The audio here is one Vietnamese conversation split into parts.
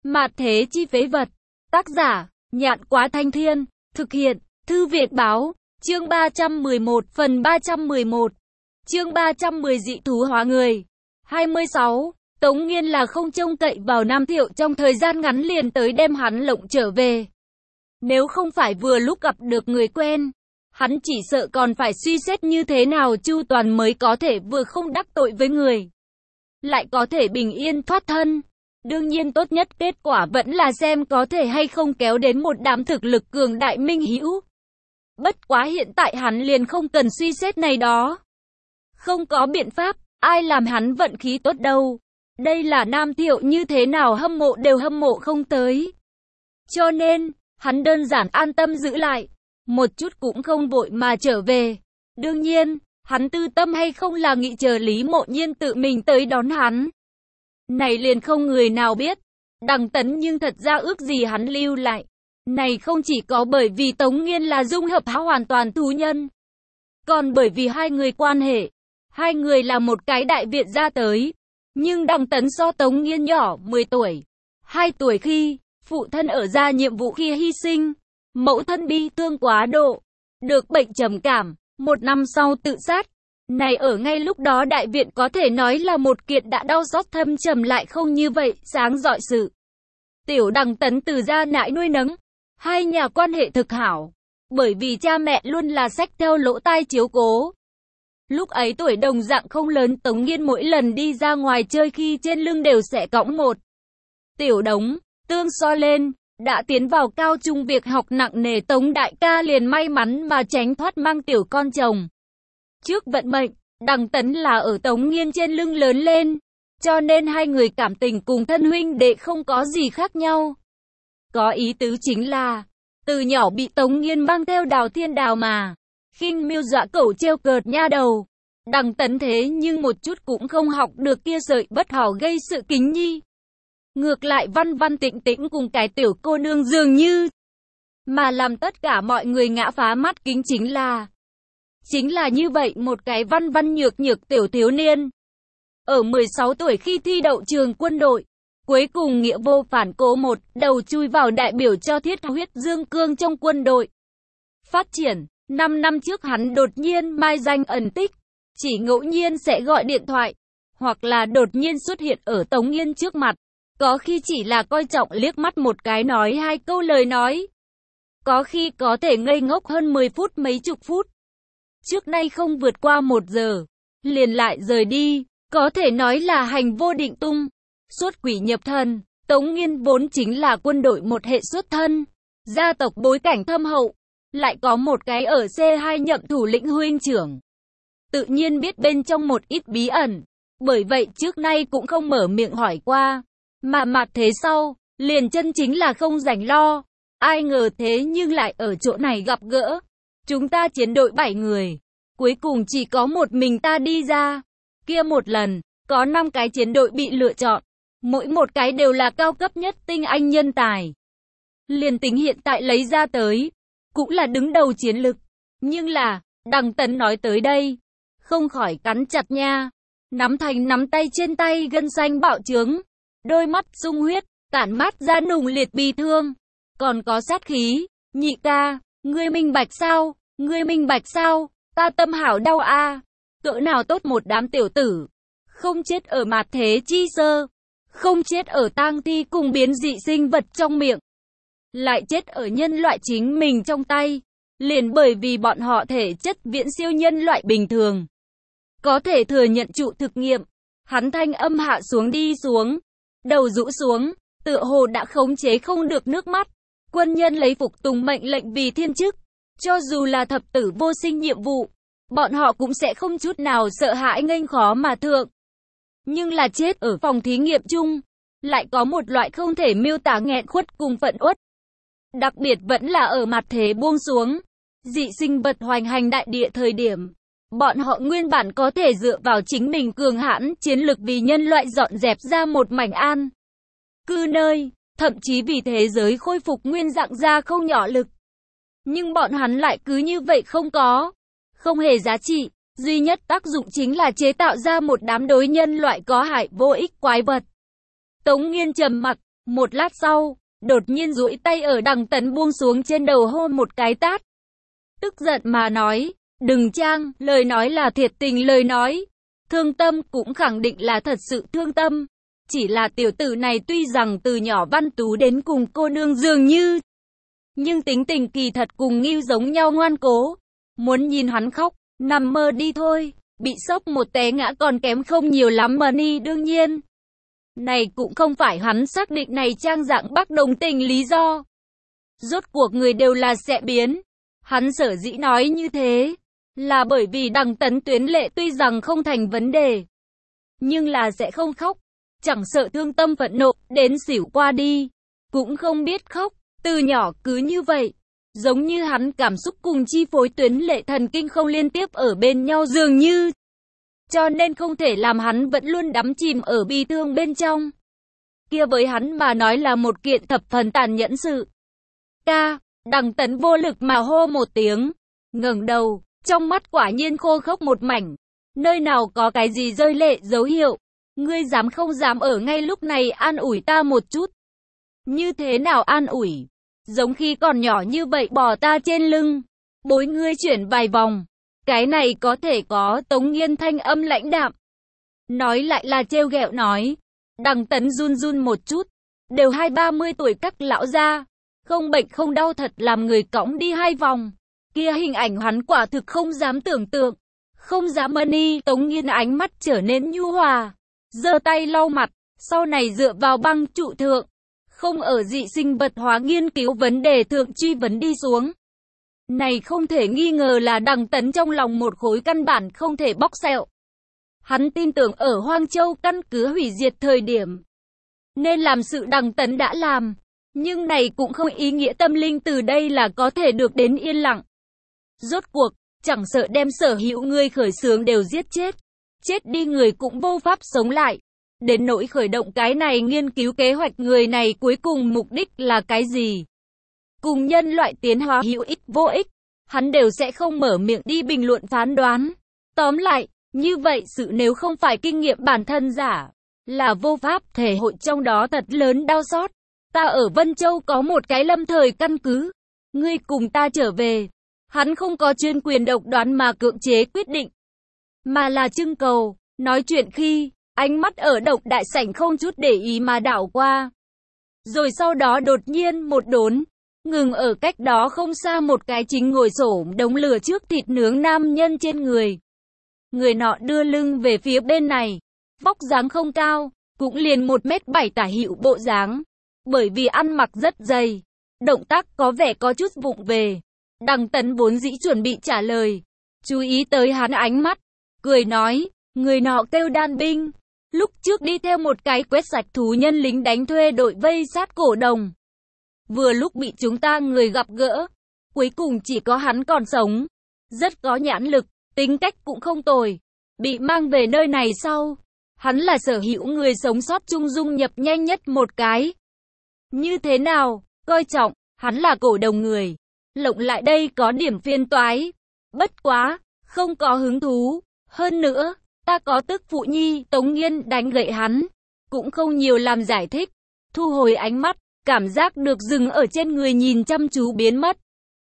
Mạt thế chi phế vật. Tác giả, Nhạn Quá Thanh Thiên. Thực hiện, Thư Việt Báo. Chương 311, phần 311. Chương 310 dị thú hóa người. 26. Tống Nghiên là không trông cậy vào Nam Thiệu trong thời gian ngắn liền tới đem hắn lộng trở về. Nếu không phải vừa lúc gặp được người quen, hắn chỉ sợ còn phải suy xét như thế nào chu toàn mới có thể vừa không đắc tội với người, lại có thể bình yên thoát thân. Đương nhiên tốt nhất kết quả vẫn là xem có thể hay không kéo đến một đám thực lực cường đại minh hữu. Bất quá hiện tại hắn liền không cần suy xét này đó. Không có biện pháp, ai làm hắn vận khí tốt đâu. Đây là Nam Thiệu như thế nào hâm mộ đều hâm mộ không tới. Cho nên, hắn đơn giản an tâm giữ lại, một chút cũng không vội mà trở về. Đương nhiên, hắn tư tâm hay không là nghĩ chờ Lý Mộ Nhiên tự mình tới đón hắn. Này liền không người nào biết. Đằng Tấn nhưng thật ra ước gì hắn lưu lại. Này không chỉ có bởi vì Tống Nghiên là dung hợp hoàn toàn thú nhân, còn bởi vì hai người quan hệ. Hai người là một cái đại viện ra tới. Nhưng Đằng Tấn so Tống Nghiên nhỏ 10 tuổi. 2 tuổi khi, phụ thân ở ra nhiệm vụ khi hy sinh. Mẫu thân bi thương quá độ, được bệnh trầm cảm, 1 năm sau tự sát. Này ở ngay lúc đó đại viện có thể nói là một kiện đã đau xót thâm trầm lại không như vậy, sáng rọi sự. Tiểu Đằng Tấn từ gia nãi nuôi nấng, hai nhà quan hệ thực hảo, bởi vì cha mẹ luôn là xách theo lỗ tai chiếu cố. Lúc ấy tuổi đồng dạng không lớn, Tống Nghiên mỗi lần đi ra ngoài chơi khi trên lưng đều sẽ cõng một tiểu đống tương so lên. Đã tiến vào cao trung việc học nặng nề, Tống đại ca liền may mắn mà tránh thoát mang tiểu con chồng. Trước vận mệnh, Đằng Tấn là ở Tống Nghiên trên lưng lớn lên, cho nên hai người cảm tình cùng thân huynh đệ không có gì khác nhau. Có ý tứ chính là, từ nhỏ bị Tống Nghiên mang theo Đào Thiên Đào mà khinh miêu dọa cẩu trêu cợt nha đầu. Đằng Tấn thế nhưng một chút cũng không học được kia sợi bất hảo gây sự kính nhi. Ngược lại văn văn tĩnh tĩnh cùng cái tiểu cô nương dường như. Mà làm tất cả mọi người ngã phá mắt kính chính là như vậy một cái văn văn nhược nhược tiểu thiếu niên. Ở 16 tuổi khi thi đậu trường quân đội, cuối cùng nghĩa vô phản cố một đầu chui vào đại biểu cho thiết huyết dương cương trong quân đội. Phát triển, 5 năm trước hắn đột nhiên mai danh ẩn tích, chỉ ngẫu nhiên sẽ gọi điện thoại, hoặc là đột nhiên xuất hiện ở Tống Nghiên trước mặt. Có khi chỉ là coi trọng liếc mắt một cái nói 2 câu lời nói. Có khi có thể ngây ngốc hơn 10 phút mấy chục phút. Trước nay không vượt qua 1 giờ. Liền lại rời đi. Có thể nói là hành vô định tung. Xuất quỷ nhập thần. Tống Nghiên vốn chính là quân đội một hệ xuất thân. Gia tộc bối cảnh thâm hậu. Lại có một cái ở C2 nhậm thủ lĩnh huynh trưởng. Tự nhiên biết bên trong một ít bí ẩn. Bởi vậy trước nay cũng không mở miệng hỏi qua. Mà mặt thế sau, liền chân chính là không rảnh lo. Ai ngờ thế nhưng lại ở chỗ này gặp gỡ. Chúng ta chiến đội 7 người. Cuối cùng chỉ có một mình ta đi ra. Kia một lần, có 5 cái chiến đội bị lựa chọn. Mỗi một cái đều là cao cấp nhất tinh anh nhân tài. Liền tính hiện tại lấy ra tới, cũng là đứng đầu chiến lực. Nhưng là, Đằng Tấn nói tới đây, không khỏi cắn chặt nha. Nắm thành nắm tay trên tay gân xanh bạo trướng. Đôi mắt sung huyết, tản mát ra nùng liệt bi thương. Còn có sát khí. Nhị ca, ngươi minh bạch sao? Ngươi minh bạch sao? Ta tâm hảo đau a. Cỡ nào tốt một đám tiểu tử. Không chết ở mạt thế chi sơ. Không chết ở tang thi cùng biến dị sinh vật trong miệng. Lại chết ở nhân loại chính mình trong tay. Liền bởi vì bọn họ thể chất viễn siêu nhân loại bình thường. Có thể thừa nhận trụ thực nghiệm. Hắn thanh âm hạ xuống đi xuống. Đầu rũ xuống, tựa hồ đã khống chế không được nước mắt. Quân nhân lấy phục tùng mệnh lệnh vì thiên chức. Cho dù là thập tử vô sinh nhiệm vụ, bọn họ cũng sẽ không chút nào sợ hãi nghênh khó mà thượng. Nhưng là chết ở phòng thí nghiệm chung, lại có một loại không thể miêu tả nghẹn khuất cùng phẫn uất. Đặc biệt vẫn là ở mặt thế buông xuống, dị sinh vật hoành hành đại địa thời điểm. Bọn họ nguyên bản có thể dựa vào chính mình cường hãn chiến lực vì nhân loại dọn dẹp ra một mảnh an cư nơi, thậm chí vì thế giới khôi phục nguyên dạng ra không nhỏ lực. Nhưng bọn hắn lại cứ như vậy không hề giá trị, duy nhất tác dụng chính là chế tạo ra một đám đối nhân loại có hại vô ích quái vật. Tống Nghiên trầm mặc, Một lát sau, đột nhiên duỗi tay ở Đằng Tấn buông xuống trên đầu hôn một cái tát. Tức giận mà nói, đừng trang, lời nói là thiệt tình lời nói. Thương tâm cũng khẳng định là thật sự thương tâm. Chỉ là tiểu tử này tuy rằng từ nhỏ văn tú đến cùng cô nương dường như, nhưng tính tình kỳ thật cùng Ngưu giống nhau ngoan cố. Muốn nhìn hắn khóc, nằm mơ đi thôi, bị sốc một té ngã còn kém không nhiều lắm mà ni đương nhiên. Này cũng không phải hắn xác định này trang dạng bác đồng tình lý do. Rốt cuộc người đều là sẽ biến. Hắn sở dĩ nói như thế, là bởi vì Đằng Tấn tuyến lệ tuy rằng không thành vấn đề, nhưng là sẽ không khóc. Chẳng sợ thương tâm phẫn nộ, đến xỉu qua đi, cũng không biết khóc, từ nhỏ cứ như vậy. Giống như hắn cảm xúc cùng chi phối tuyến lệ thần kinh không liên tiếp ở bên nhau dường như. Cho nên không thể làm hắn vẫn luôn đắm chìm ở bi thương bên trong. Kia với hắn mà nói là một kiện thập phần tàn nhẫn sự. Ca, Đằng Tấn vô lực mà hô một tiếng, ngẩng đầu, trong mắt quả nhiên khô khốc một mảnh. Nơi nào có cái gì rơi lệ dấu hiệu. Ngươi dám không dám ở ngay lúc này an ủi ta một chút. Như thế nào an ủi? Giống khi còn nhỏ như vậy bỏ ta trên lưng, bối ngươi chuyển vài vòng. Cái này có thể có. Tống Nghiên thanh âm lãnh đạm. Nói lại là trêu ghẹo nói. Đằng Tấn run run một chút. Đều 20-30 tuổi các lão gia, không bệnh không đau thật làm người cõng đi 2 vòng. Kia hình ảnh hắn quả thực không dám tưởng tượng. Không dám ni. Tống Nghiên ánh mắt trở nên nhu hòa, giơ tay lau mặt, sau này dựa vào băng trụ thượng, không ở dị sinh vật hóa nghiên cứu vấn đề thượng truy vấn đi xuống. Này không thể nghi ngờ là Đằng Tấn trong lòng một khối căn bản không thể bóc xẹo. Hắn tin tưởng ở Hoang Châu căn cứ hủy diệt thời điểm, nên làm sự Đằng Tấn đã làm, nhưng này cũng không ý nghĩa tâm linh từ đây là có thể được đến yên lặng. Rốt cuộc, chẳng sợ đem sở hữu người khởi xướng đều giết chết. Chết đi người cũng vô pháp sống lại. Đến nỗi khởi động cái này nghiên cứu kế hoạch người này cuối cùng mục đích là cái gì? Cùng nhân loại tiến hóa hữu ích vô ích, hắn đều sẽ không mở miệng đi bình luận phán đoán. Tóm lại, như vậy sự nếu không phải kinh nghiệm bản thân giả, là vô pháp thể hội trong đó thật lớn đau xót. Ta ở Vân Châu có một cái lâm thời căn cứ. Ngươi cùng ta trở về. Hắn không có chuyên quyền độc đoán mà cưỡng chế quyết định, mà là trưng cầu. Nói chuyện khi, ánh mắt ở Độc đại sảnh không chút để ý mà đảo qua. Rồi sau đó đột nhiên một đốn, ngừng ở cách đó không xa một cái chính ngồi xổm đống lửa trước thịt nướng nam nhân trên người. Người nọ đưa lưng về phía bên này, vóc dáng không cao, cũng liền 1m7 tả hữu bộ dáng. Bởi vì ăn mặc rất dày, động tác có vẻ có chút vụng về. Đằng Tấn vốn dĩ chuẩn bị trả lời, chú ý tới hắn ánh mắt, cười nói, người nọ kêu Đan Binh, lúc trước đi theo một cái quét sạch thú nhân lính đánh thuê đội vây sát cổ đồng. Vừa lúc bị chúng ta người gặp gỡ, cuối cùng chỉ có hắn còn sống, rất có nhãn lực, tính cách cũng không tồi. Bị mang về nơi này sau, hắn là sở hữu người sống sót trung dung nhập nhanh nhất một cái. Như thế nào, coi trọng, hắn là cổ đồng người. Lộng lại đây có điểm phiên toái. Bất quá, không có hứng thú. Hơn nữa, ta có tức phụ nhi. Tống Nghiên đánh gậy hắn, cũng không nhiều làm giải thích. Thu hồi ánh mắt, cảm giác được dừng ở trên người nhìn chăm chú biến mất.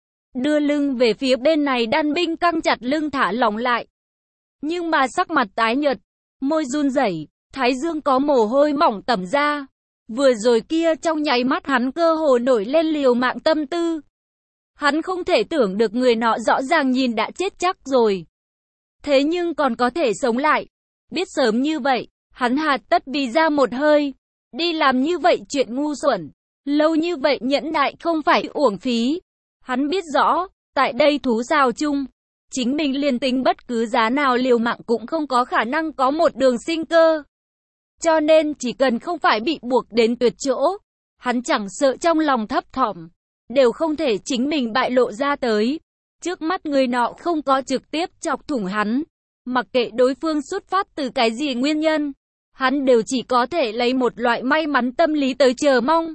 Đưa lưng về phía bên này Đan Binh căng chặt lưng thả lỏng lại. Nhưng mà sắc mặt tái nhợt, môi run rẩy, thái dương có mồ hôi mỏng tẩm ra. Vừa rồi kia trong nháy mắt hắn cơ hồ nổi lên liều mạng tâm tư. Hắn không thể tưởng được người nọ rõ ràng nhìn đã chết chắc rồi, thế nhưng còn có thể sống lại. Biết sớm như vậy, hắn hà tất vì ra một hơi, đi làm như vậy chuyện ngu xuẩn. Lâu như vậy nhẫn nại không phải uổng phí. Hắn biết rõ, tại đây thú rào chung, chính mình liền tính bất cứ giá nào liều mạng cũng không có khả năng có một đường sinh cơ. Cho nên chỉ cần không phải bị buộc đến tuyệt chỗ, hắn chẳng sợ trong lòng thấp thỏm, đều không thể chính mình bại lộ ra tới. Trước mắt người nọ không có trực tiếp chọc thủng hắn, mặc kệ đối phương xuất phát từ cái gì nguyên nhân, hắn đều chỉ có thể lấy một loại may mắn tâm lý tới chờ mong.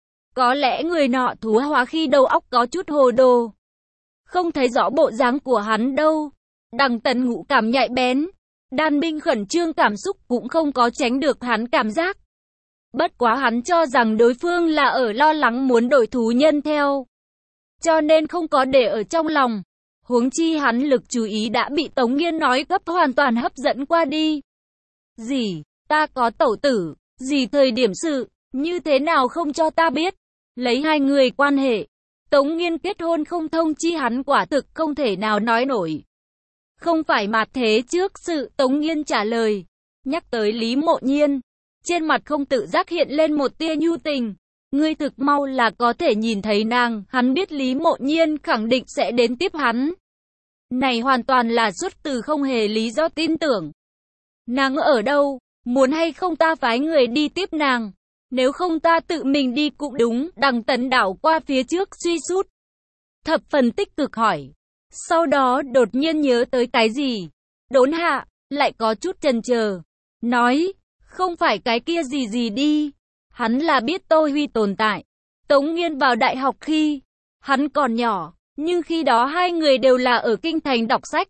Có lẽ người nọ thú hóa khi đầu óc có chút hồ đồ, không thấy rõ bộ dáng của hắn đâu. Đằng Tấn ngũ cảm nhạy bén, Đan Binh khẩn trương cảm xúc cũng không có tránh được hắn cảm giác. Bất quá hắn cho rằng đối phương là ở lo lắng muốn đổi thú nhân theo, cho nên không có để ở trong lòng. Huống chi hắn lực chú ý đã bị Tống Nghiên nói gấp hoàn toàn hấp dẫn qua đi. Gì, ta có tẩu tử, gì thời điểm sự, như thế nào không cho ta biết. Lấy hai người quan hệ, Tống Nghiên kết hôn không thông chi hắn quả thực không thể nào nói nổi. Không phải mà thế trước sự, Tống Nghiên trả lời. Nhắc tới Lý Mộ Nhiên, trên mặt không tự giác hiện lên một tia nhu tình. Ngươi thực mau là có thể nhìn thấy nàng, hắn biết Lý Mộ Nhiên khẳng định sẽ đến tiếp hắn. Này hoàn toàn là xuất từ không hề lý do tin tưởng. Nàng ở đâu, muốn hay không ta phái người đi tiếp nàng, nếu không ta tự mình đi cũng đúng. Đằng Tấn đảo qua phía trước suy sút, thập phần tích cực hỏi. Sau đó đột nhiên nhớ tới cái gì, đốn hạ, lại có chút chần chờ, nói, không phải cái kia gì gì đi. Hắn là biết Tô Huy tồn tại. Tống Nghiên vào đại học khi hắn còn nhỏ, nhưng khi đó hai người đều là ở kinh thành đọc sách.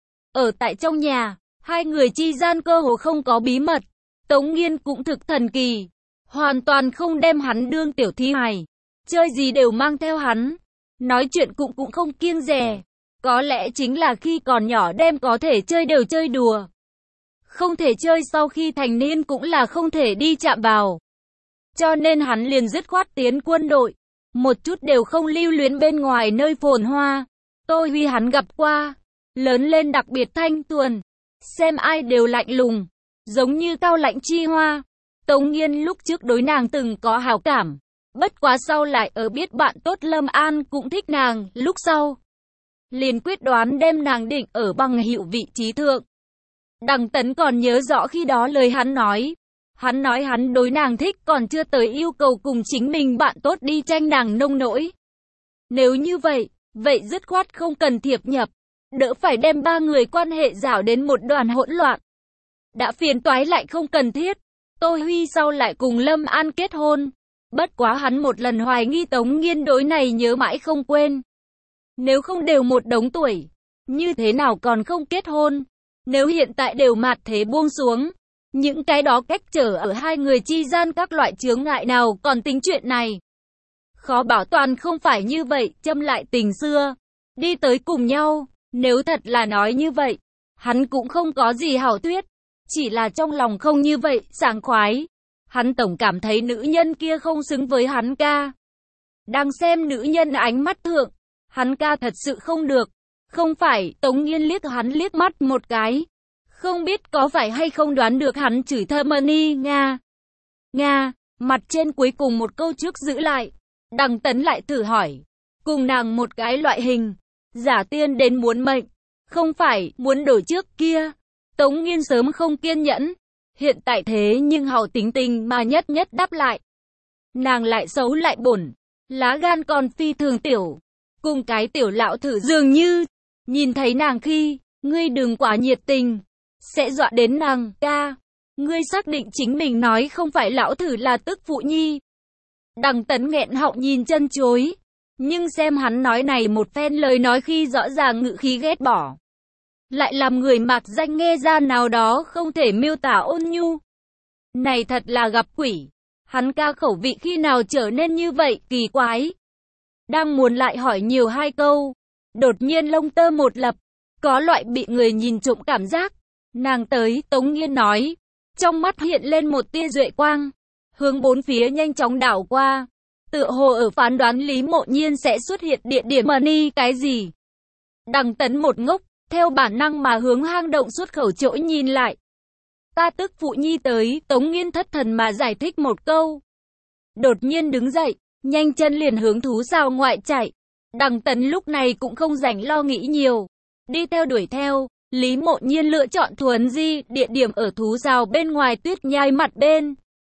Ở tại trong nhà, hai người chi gian cơ hồ không có bí mật. Tống Nghiên cũng thực thần kỳ, hoàn toàn không đem hắn đương tiểu thi hài, chơi gì đều mang theo hắn, nói chuyện cũng không kiêng dè. Có lẽ chính là khi còn nhỏ đem có thể chơi đều chơi đùa, không thể chơi sau khi thành niên cũng là không thể đi chạm vào. Cho nên hắn liền dứt khoát tiến quân đội, một chút đều không lưu luyến bên ngoài nơi phồn hoa. Tô Huy hắn gặp qua, lớn lên đặc biệt thanh thuần, xem ai đều lạnh lùng, giống như cao lãnh chi hoa. Tống Nghiên lúc trước đối nàng từng có hảo cảm, bất quá sau lại ở biết bạn tốt Lâm An cũng thích nàng, lúc sau liền quyết đoán đem nàng định ở bằng hữu vị trí thượng. Đằng Tấn còn nhớ rõ khi đó lời hắn nói hắn đối nàng thích còn chưa tới yêu cầu cùng chính mình bạn tốt đi tranh nàng nông nỗi. Nếu như vậy dứt khoát không cần thiệp nhập, đỡ phải đem ba người quan hệ rảo đến một đoàn hỗn loạn. Đã phiền toái lại không cần thiết. Tô Huy sau lại cùng Lâm An kết hôn, bất quá hắn một lần hoài nghi Tống Nghiên đối này nhớ mãi không quên. Nếu không đều một đống tuổi, như thế nào còn không kết hôn? Nếu hiện tại đều mạt thế buông xuống, những cái đó cách trở ở hai người chi gian các loại chướng ngại nào còn tính chuyện này. Khó bảo toàn không phải như vậy, châm lại tình xưa, đi tới cùng nhau. Nếu thật là nói như vậy, hắn cũng không có gì hảo thuyết, chỉ là trong lòng không như vậy, sảng khoái. Hắn tổng cảm thấy nữ nhân kia không xứng với hắn ca. Đang xem nữ nhân ánh mắt thượng, hắn ca thật sự không được. Không phải, Tống Nghiên liếc hắn liếc mắt một cái. Không biết có phải hay không đoán được hắn chửi thơ Mani Nga, mặt trên cuối cùng một câu trước giữ lại. Đằng Tấn lại thử hỏi, cùng nàng một cái loại hình, giả tiên đến muốn mệnh, không phải, muốn đổi trước kia. Tống Nghiên sớm không kiên nhẫn, hiện tại thế nhưng hào tính tình mà nhất đáp lại. Nàng lại xấu lại bổn, lá gan còn phi thường tiểu, cùng cái tiểu lão thử dường như. Nhìn thấy nàng khi, ngươi đừng quá nhiệt tình, sẽ dọa đến nàng, ca. Ngươi xác định chính mình nói không phải lão thử là tức phụ nhi. Đằng Tấn nghẹn họng nhìn chân chối, nhưng xem hắn nói này một phen lời nói khi rõ ràng ngự khí ghét bỏ, lại làm người mạc danh nghe ra nào đó không thể miêu tả ôn nhu. Này thật là gặp quỷ, hắn ca khẩu vị khi nào trở nên như vậy, kỳ quái. Đang muốn lại hỏi nhiều hai câu, đột nhiên lông tơ một lập, có loại bị người nhìn trộm cảm giác. Nàng tới, Tống Nghiên nói, trong mắt hiện lên một tia duệ quang, hướng bốn phía nhanh chóng đảo qua, tựa hồ ở phán đoán Lý Mộ Nhiên sẽ xuất hiện địa điểm Mani cái gì. Đằng Tấn một ngốc, theo bản năng mà hướng hang động xuất khẩu chỗ nhìn lại. Ta tức phụ nhi tới, Tống Nghiên thất thần mà giải thích một câu. Đột nhiên đứng dậy, nhanh chân liền hướng thú sao ngoại chạy. Đằng Tấn lúc này cũng không rảnh lo nghĩ nhiều, đi theo đuổi theo. Lý Mộ Nhiên lựa chọn thuần di, địa điểm ở thú rào bên ngoài tuyết nhai mặt bên.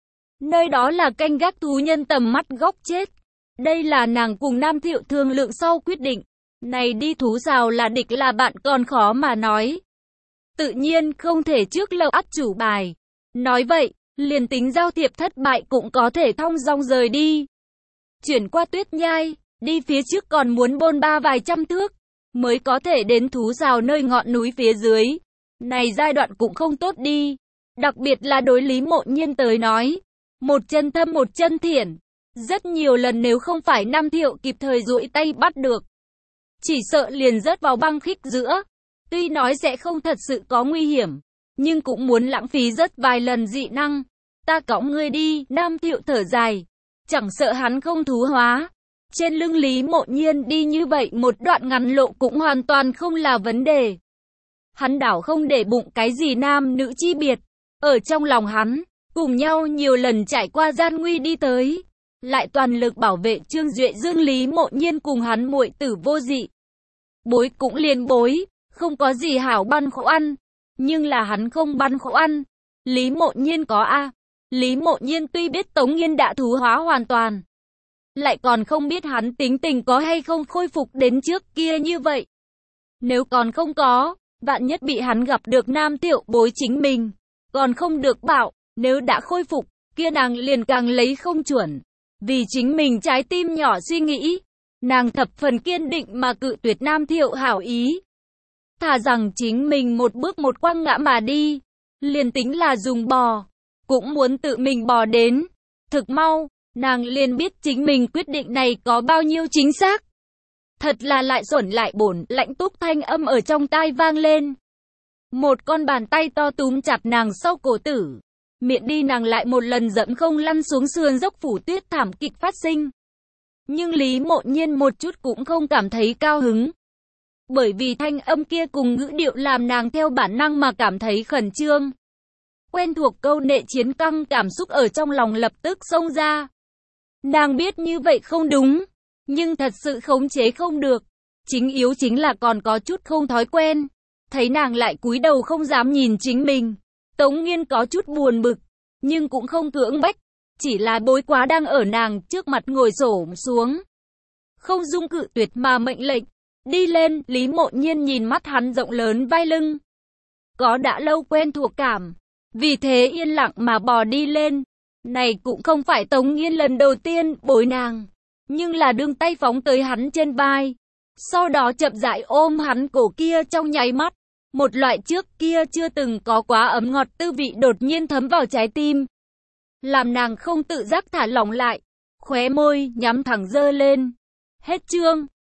Nơi đó là canh gác thú nhân tầm mắt góc chết. Đây là nàng cùng Nam Thiệu thương lượng sau quyết định. Này đi thú rào là địch là bạn còn khó mà nói. Tự nhiên không thể trước lậu ắt chủ bài. Nói vậy, liền tính giao thiệp thất bại cũng có thể thong dong rời đi. Chuyển qua tuyết nhai, đi phía trước còn muốn bôn ba vài trăm thước, mới có thể đến thú rào nơi ngọn núi phía dưới. Này giai đoạn cũng không tốt đi. Đặc biệt là đối Lý Mộ Nhiên tới nói. Một chân thâm một chân thiển. Rất nhiều lần nếu không phải Nam Thiệu kịp thời duỗi tay bắt được, chỉ sợ liền rớt vào băng khích giữa. Tuy nói sẽ không thật sự có nguy hiểm, nhưng cũng muốn lãng phí rất vài lần dị năng. Ta cõng ngươi đi, Nam Thiệu thở dài. Chẳng sợ hắn không thú hóa. Trên lưng Lý Mộ Nhiên đi như vậy một đoạn ngắn lộ cũng hoàn toàn không là vấn đề. Hắn đảo không để bụng cái gì nam nữ chi biệt. Ở trong lòng hắn, cùng nhau nhiều lần trải qua gian nguy đi tới, lại toàn lực bảo vệ Trương Duệ Dương. Lý Mộ Nhiên cùng hắn muội tử Vô Dị. Bối cũng liền bối, không có gì hảo băn khoăn. Nhưng là hắn không băn khoăn. Lý Mộ Nhiên có a. Lý Mộ Nhiên tuy biết Tống Nghiên đã thú hóa hoàn toàn, lại còn không biết hắn tính tình có hay không khôi phục đến trước kia như vậy. Nếu còn không có, vạn nhất bị hắn gặp được Nam Thiệu bối chính mình, còn không được bảo. Nếu đã khôi phục, kia nàng liền càng lấy không chuẩn. Vì chính mình trái tim nhỏ suy nghĩ, nàng thập phần kiên định mà cự tuyệt Nam Thiệu hảo ý. Thà rằng chính mình một bước một quăng ngã mà đi, liền tính là dùng bò, cũng muốn tự mình bò đến. Thực mau, nàng liền biết chính mình quyết định này có bao nhiêu chính xác. Thật là lại xuẩn lại bổn, lạnh túc thanh âm ở trong tai vang lên. Một con bàn tay to túm chặt nàng sau cổ tử. Miệng đi nàng lại một lần dẫm không lăn xuống sườn dốc phủ tuyết thảm kịch phát sinh. Nhưng Lý Mộ Nhiên một chút cũng không cảm thấy cao hứng. Bởi vì thanh âm kia cùng ngữ điệu làm nàng theo bản năng mà cảm thấy khẩn trương. Quen thuộc câu nệ chiến căng cảm xúc ở trong lòng lập tức xông ra. Nàng biết như vậy không đúng, nhưng thật sự khống chế không được. Chính yếu chính là còn có chút không thói quen. Thấy nàng lại cúi đầu không dám nhìn chính mình. Tống Nghiên có chút buồn bực, nhưng cũng không cưỡng bách. Chỉ là bối quá đang ở nàng trước mặt ngồi xổm xuống. Không dung cự tuyệt mà mệnh lệnh. Đi lên, Lý Mộ Nhiên nhìn mắt hắn rộng lớn vai lưng. Có đã lâu quen thuộc cảm. Vì thế yên lặng mà bò đi lên. Này cũng không phải Tống Nghiên lần đầu tiên bối nàng, nhưng là đương tay phóng tới hắn trên vai. Sau đó chậm rãi ôm hắn cổ kia trong nháy mắt. Một loại trước kia chưa từng có quá ấm ngọt tư vị đột nhiên thấm vào trái tim. Làm nàng không tự giác thả lỏng lại. Khóe môi nhắm thẳng dơ lên. Hết chương.